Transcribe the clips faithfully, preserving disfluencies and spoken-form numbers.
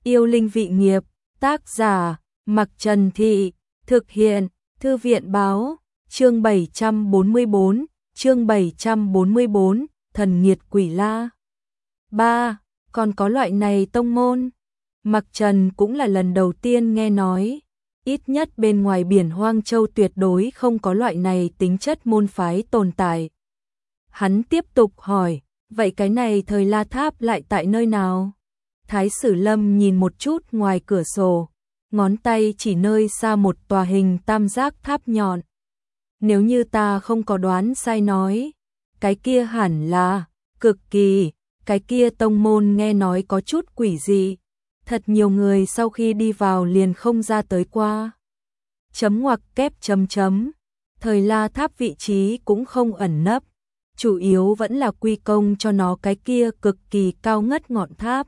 Yêu linh vị nghiệp, tác giả, Mặc Trần Thị, thực hiện, Thư viện báo, chương bảy trăm bốn mươi bốn, chương bảy trăm bốn mươi bốn, thần nghiệt quỷ la. ba. Còn có loại này tông môn? Mặc Trần cũng là lần đầu tiên nghe nói, ít nhất bên ngoài biển Hoang Châu tuyệt đối không có loại này tính chất môn phái tồn tại. Hắn tiếp tục hỏi, vậy cái này Thời La Tháp lại tại nơi nào? Thái Sử Lâm nhìn một chút ngoài cửa sổ, ngón tay chỉ nơi xa một tòa hình tam giác tháp nhọn. Nếu như ta không có đoán sai nói, cái kia hẳn là, cực kỳ, cái kia tông môn nghe nói có chút quỷ dị. Thật nhiều người sau khi đi vào liền không ra tới qua. Chấm ngoặc kép chấm chấm. Thời La Tháp vị trí cũng không ẩn nấp, chủ yếu vẫn là quy công cho nó cái kia cực kỳ cao ngất ngọn tháp.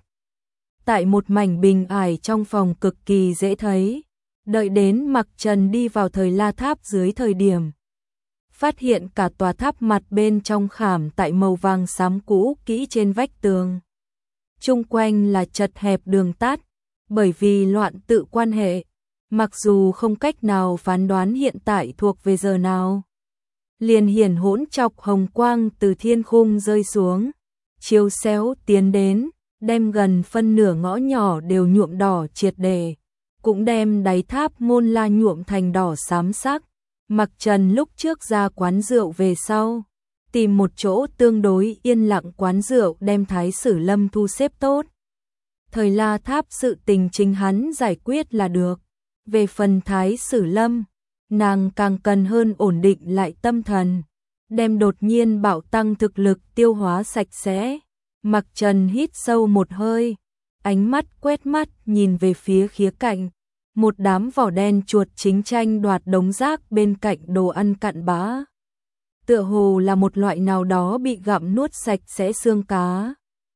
Tại một mảnh bình ải trong phòng cực kỳ dễ thấy, đợi đến Mặc Trần đi vào Thời La Tháp dưới thời điểm, phát hiện cả tòa tháp mặt bên trong khảm tại màu vàng xám cũ kỹ trên vách tường. Chung quanh là chật hẹp đường tắt, bởi vì loạn tự quan hệ, mặc dù không cách nào phán đoán hiện tại thuộc về giờ nào. Liền hiển hỗn chọc hồng quang từ thiên khung rơi xuống, chiếu xéo tiến đến, đem gần phân nửa ngõ nhỏ đều nhuộm đỏ triệt để, cũng đem đáy tháp môn la nhuộm thành đỏ xám sắc. Mặc Trần lúc trước ra quán rượu về sau, tìm một chỗ tương đối yên lặng quán rượu đem Thái Sử Lâm thu xếp tốt. Thời La Tháp sự tình chính hắn giải quyết là được. Về phần Thái Sử Lâm, nàng càng cần hơn ổn định lại tâm thần, đem đột nhiên bạo tăng thực lực tiêu hóa sạch sẽ. Mặc Trần hít sâu một hơi, ánh mắt quét mắt nhìn về phía khía cạnh. Một đám vỏ đen chuột chính tranh đoạt đống rác bên cạnh đồ ăn cặn bã. Tựa hồ là một loại nào đó bị gặm nuốt sạch sẽ xương cá.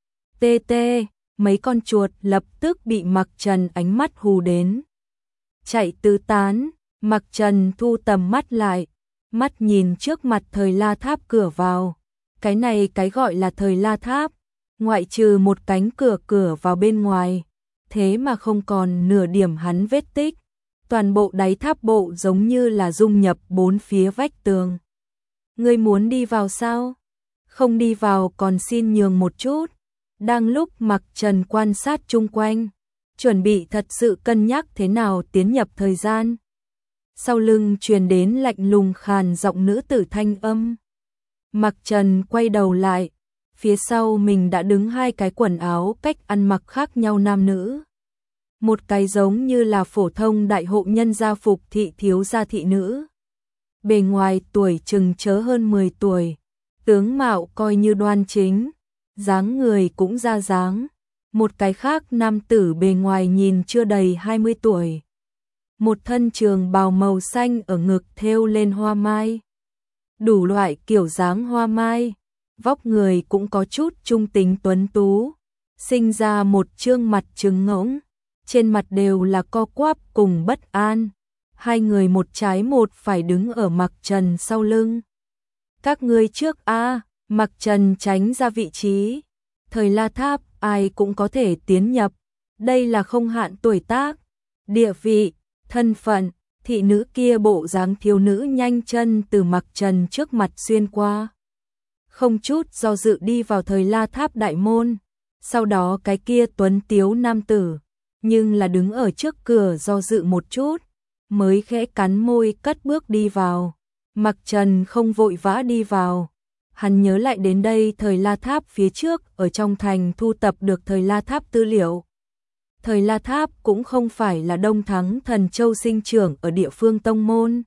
Tê tê, mấy con chuột lập tức bị Mặc Trần ánh mắt hù đến. Chạy tứ tán, Mặc Trần thu tầm mắt lại, mắt nhìn trước mặt Thời La Tháp cửa vào. Cái này cái gọi là Thời La Tháp, ngoại trừ một cánh cửa cửa vào bên ngoài, thế mà không còn nửa điểm hắn vết tích. Toàn bộ đáy tháp bộ giống như là dung nhập bốn phía vách tường. Ngươi muốn đi vào sao? Không đi vào còn xin nhường một chút. Đang lúc Mặc Trần quan sát chung quanh, chuẩn bị thật sự cân nhắc thế nào tiến nhập thời gian. Sau lưng truyền đến lạnh lùng khàn giọng nữ tử thanh âm. Mặc Trần quay đầu lại, phía sau mình đã đứng hai cái quần áo cách ăn mặc khác nhau nam nữ. Một cái giống như là phổ thông đại hộ nhân gia phục thị thiếu gia thị nữ. Bề ngoài tuổi chừng chớ hơn mười tuổi, tướng mạo coi như đoan chính, dáng người cũng ra dáng. Một cái khác nam tử bề ngoài nhìn chưa đầy hai mươi tuổi. Một thân trường bào màu xanh ở ngực thêu lên hoa mai. Đủ loại kiểu dáng hoa mai, vóc người cũng có chút trung tính tuấn tú, sinh ra một trương mặt trứng ngỗng, trên mặt đều là co quắp cùng bất an. Hai người một trái một phải đứng ở Mặc Trần sau lưng. Các ngươi trước a. Mặc Trần tránh ra vị trí. Thời La Tháp ai cũng có thể tiến nhập, đây là không hạn tuổi tác, địa vị, thân phận. Thị nữ kia bộ dáng thiếu nữ nhanh chân từ Mặc Trần trước mặt xuyên qua, không chút do dự đi vào Thời La Tháp đại môn. Sau đó cái kia tuấn tiếu nam tử, nhưng là đứng ở trước cửa do dự một chút, mới khẽ cắn môi cất bước đi vào. Mặc Trần không vội vã đi vào, hắn nhớ lại đến đây Thời La Tháp phía trước ở trong thành thu tập được Thời La Tháp tư liệu. Thời La Tháp cũng không phải là Đông Thắng Thần Châu sinh trưởng ở địa phương tông môn.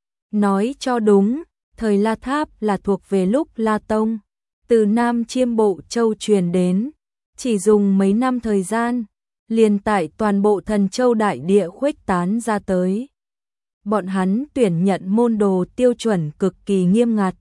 Nói cho đúng, Thời La Tháp là thuộc về lúc La Tông, từ Nam Chiêm Bộ Châu truyền đến, chỉ dùng mấy năm thời gian, liền tại toàn bộ Thần Châu đại địa khuếch tán ra tới. Bọn hắn tuyển nhận môn đồ tiêu chuẩn cực kỳ nghiêm ngặt.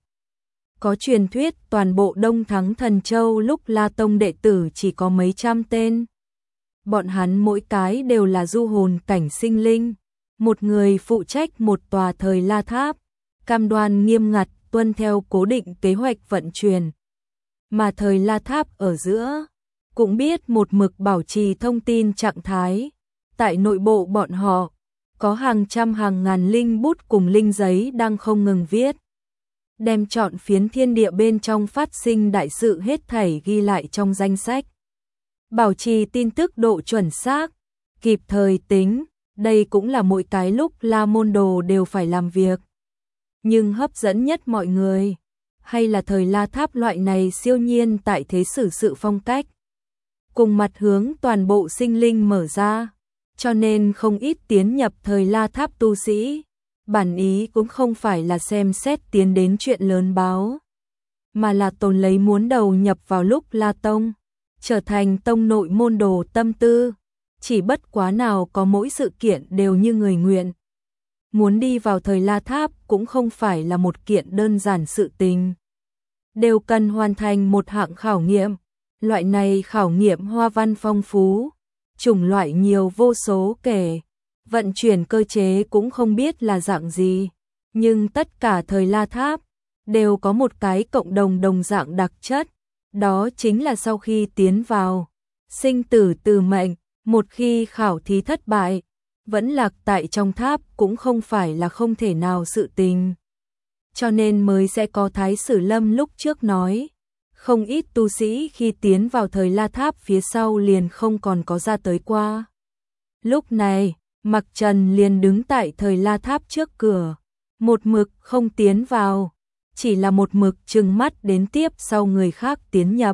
Có truyền thuyết toàn bộ Đông Thắng Thần Châu lúc La Tông đệ tử chỉ có mấy trăm tên. Bọn hắn mỗi cái đều là du hồn cảnh sinh linh, một người phụ trách một tòa Thời La Tháp, cam đoan nghiêm ngặt tuân theo cố định kế hoạch vận chuyển. Mà Thời La Tháp ở giữa, cũng biết một mực bảo trì thông tin trạng thái. Tại nội bộ bọn họ, có hàng trăm hàng ngàn linh bút cùng linh giấy đang không ngừng viết. Đem chọn phiến thiên địa bên trong phát sinh đại sự hết thảy ghi lại trong danh sách. Bảo trì tin tức độ chuẩn xác, kịp thời tính, đây cũng là mỗi cái lúc La Môn Đồ đều phải làm việc. Nhưng hấp dẫn nhất mọi người, hay là thời La Tháp loại này siêu nhiên tại thế xử sự phong cách. Cùng mặt hướng toàn bộ sinh linh mở ra, cho nên không ít tiến nhập thời La Tháp tu sĩ. Bản ý cũng không phải là xem xét tiến đến chuyện lớn báo, mà là tồn lấy muốn đầu nhập vào lúc La Tông, trở thành tông nội môn đồ tâm tư, chỉ bất quá nào có mỗi sự kiện đều như người nguyện. Muốn đi vào thời La Tháp cũng không phải là một kiện đơn giản sự tình. Đều cần hoàn thành một hạng khảo nghiệm, loại này khảo nghiệm hoa văn phong phú, chủng loại nhiều vô số kể. Vận chuyển cơ chế cũng không biết là dạng gì, nhưng tất cả thời La Tháp đều có một cái cộng đồng đồng dạng đặc chất, đó chính là sau khi tiến vào, sinh tử từ mệnh, một khi khảo thí thất bại, vẫn lạc tại trong tháp cũng không phải là không thể nào sự tình. Cho nên mới sẽ có Thái Sử Lâm lúc trước nói, không ít tu sĩ khi tiến vào thời La Tháp phía sau liền không còn có ra tới qua. Lúc này, Mặc Trần liền đứng tại thời La Tháp trước cửa, một mực không tiến vào, chỉ là một mực trừng mắt đến tiếp sau người khác tiến nhập.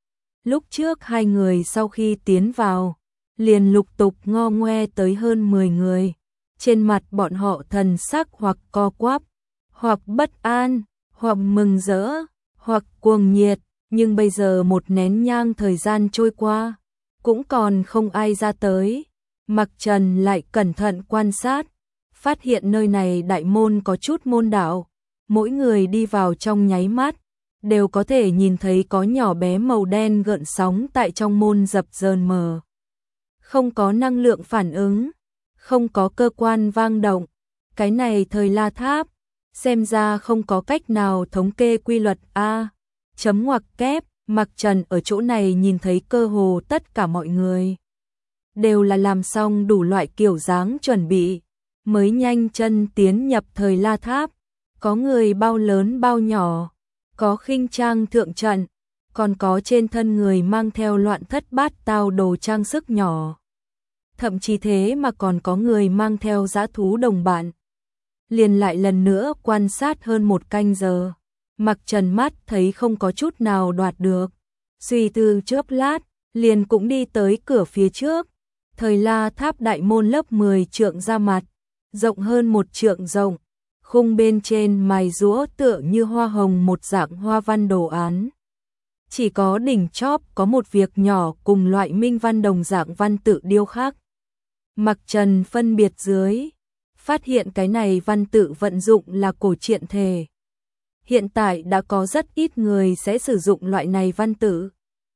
Lúc trước hai người sau khi tiến vào, liền lục tục ngo ngoe tới hơn mười người, trên mặt bọn họ thần sắc hoặc co quắp, hoặc bất an, hoặc mừng rỡ, hoặc cuồng nhiệt, nhưng bây giờ một nén nhang thời gian trôi qua, cũng còn không ai ra tới. Mặc Trần lại cẩn thận quan sát, phát hiện nơi này đại môn có chút môn đạo, mỗi người đi vào trong nháy mắt, đều có thể nhìn thấy có nhỏ bé màu đen gợn sóng tại trong môn dập dờn mờ. Không có năng lượng phản ứng, không có cơ quan vang động, cái này thời La Tháp, xem ra không có cách nào thống kê quy luật A, chấm ngoặc kép, Mặc Trần ở chỗ này nhìn thấy cơ hồ tất cả mọi người. Đều là làm xong đủ loại kiểu dáng chuẩn bị, mới nhanh chân tiến nhập thời La Tháp, có người bao lớn bao nhỏ, có khinh trang thượng trận, còn có trên thân người mang theo loạn thất bát tao đồ trang sức nhỏ. Thậm chí thế mà còn có người mang theo dã thú đồng bạn. Liền lại lần nữa quan sát hơn một canh giờ, Mặc Trần mắt thấy không có chút nào đoạt được, suy tư chớp lát, liền cũng đi tới cửa phía trước. Thời La Tháp đại môn lớp mười trượng ra mặt, rộng hơn một trượng rộng, khung bên trên mài rũa tựa như hoa hồng một dạng hoa văn đồ án. Chỉ có đỉnh chóp có một việc nhỏ cùng loại minh văn đồng dạng văn tự điêu khắc. Mặc Trần phân biệt dưới, phát hiện cái này văn tự vận dụng là cổ truyện thể. Hiện tại đã có rất ít người sẽ sử dụng loại này văn tự.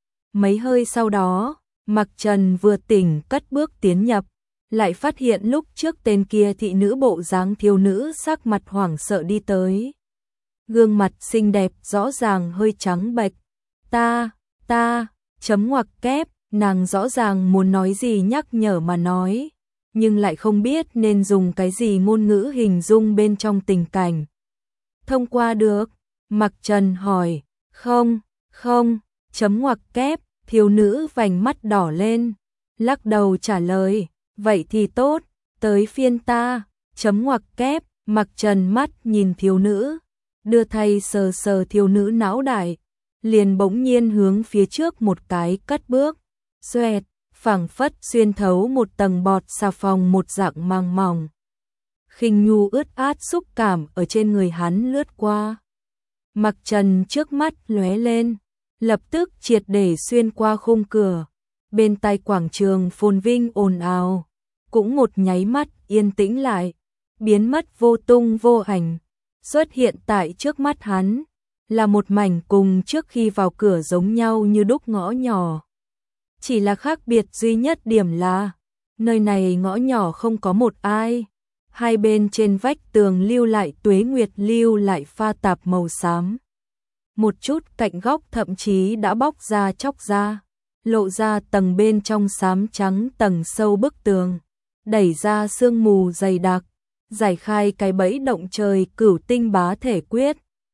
Mấy hơi sau đó, Mặc Trần vừa tỉnh cất bước tiến nhập, lại phát hiện lúc trước tên kia thị nữ bộ dáng thiếu nữ sắc mặt hoảng sợ đi tới. Gương mặt xinh đẹp rõ ràng hơi trắng bệch. Ta, ta, chấm ngoặc kép, nàng rõ ràng muốn nói gì nhắc nhở mà nói, nhưng lại không biết nên dùng cái gì ngôn ngữ hình dung bên trong tình cảnh. Thông qua được, Mặc Trần hỏi, không, không, chấm ngoặc kép. Thiếu nữ vành mắt đỏ lên, lắc đầu trả lời, vậy thì tốt, tới phiên ta, chấm ngoặc kép, Mặc Trần mắt nhìn thiếu nữ, đưa tay sờ sờ thiếu nữ não đại, liền bỗng nhiên hướng phía trước một cái cất bước, xoẹt, phảng phất xuyên thấu một tầng bọt xà phòng một dạng màng mỏng. Khinh nhu ướt át xúc cảm ở trên người hắn lướt qua. Mặc Trần trước mắt lóe lên, lập tức triệt để xuyên qua khung cửa, bên tai quảng trường phồn vinh ồn ào, cũng một nháy mắt yên tĩnh lại, biến mất vô tung vô ảnh, xuất hiện tại trước mắt hắn, là một mảnh cùng trước khi vào cửa giống nhau như đúc ngõ nhỏ. Chỉ là khác biệt duy nhất điểm là, nơi này ngõ nhỏ không có một ai, hai bên trên vách tường lưu lại tuế nguyệt lưu lại pha tạp màu xám. Một chút cạnh góc thậm chí đã bóc ra chóc ra, lộ ra tầng bên trong xám trắng tầng sâu bức tường, đẩy ra sương mù dày đặc, giải khai cái bẫy động trời cửu tinh bá thể quyết,